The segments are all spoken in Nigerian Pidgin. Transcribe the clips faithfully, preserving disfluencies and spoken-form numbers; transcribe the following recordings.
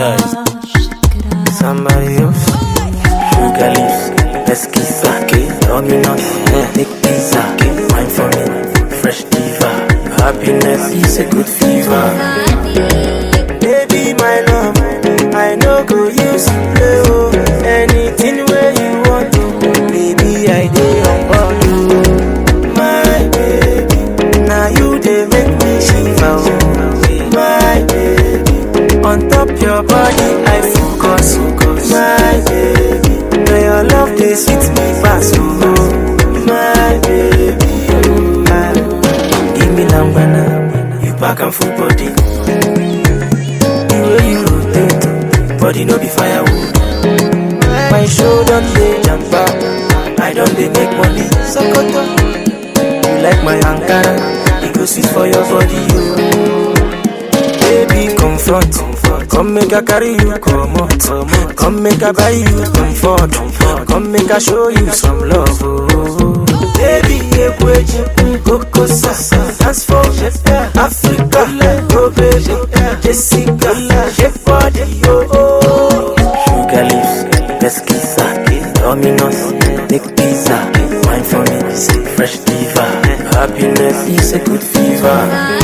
hypnotized. Somebody else. Sugar leaves, pesky sake, dominance, make pizza, wine for me, fresh diva. Happiness is a good fever. Baby, my love, I know go use play oh. Anything where you want to, baby, I dey on board oh. My baby, now you dey make me shiver oh. My baby, on top your body I focus, focus. My baby, now your love dey sweet me pass oh. My baby, oh, ah. Give me lambana, you pack and full body. Body no be firewood. My show done dey jamba, I done dey make money. Sokoto, you like my Ankara, it go sweet for your body, you. Baby, confront, come make I carry you, come out. Come make I buy you comfort, come make I show you some love. Oh. Baby, ekweji, Coco Sasa, dance for Africa, go baby, Jessica, shake body, yo. Sugar leaves, pesky sake, dominance, make pizza, wine for me, fresh diva. Happiness is a good fever.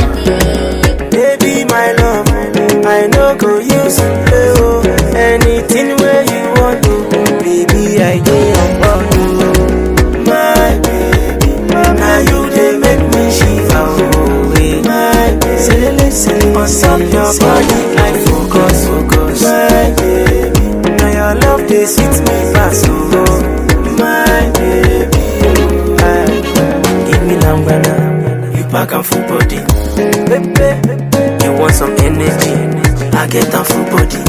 Baby, my love, I know go use play oh. Anything where you want to, baby, I dey on board oh. My baby, now you dey make me shiver oh. My baby, on top your body I focus, focus. My baby, now your love dey sweet me pass oh. My baby, ah. Give me lambana, you pack and full body. Baby, you want some energy, I get a full body.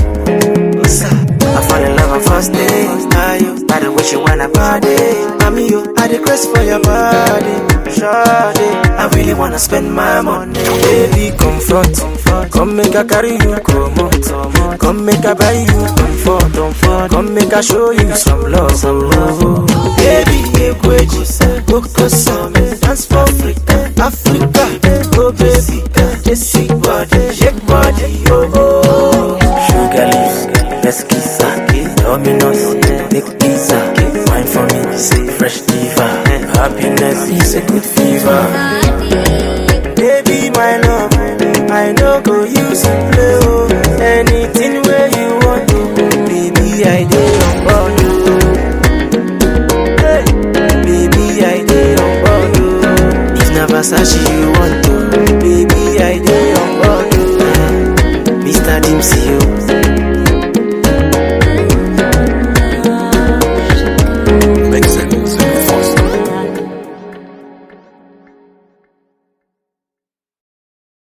I fall in love on first day. By the way you wanna party, mommy, you I the crest for your body. Shawty, I really wanna spend my money. Baby, confront, come make I carry you, come out. Come make I buy you comfort, come make I show you some love, some love. Baby, ekweji, Coco Sasa, dance for Africa, Africa, go baby, Jessica body, shake body, yo. Sugar leaves, pesky sake, dominance, make pizza, wine for me, fresh diva. Happiness is a good fever. Baby, my love, I know go use play oh. Anything where you want to, baby, I dey on board oh. Hey, baby, I dey on board oh. If na Versace you want to, baby, I dey on board oh. Mister Dempsey, oh.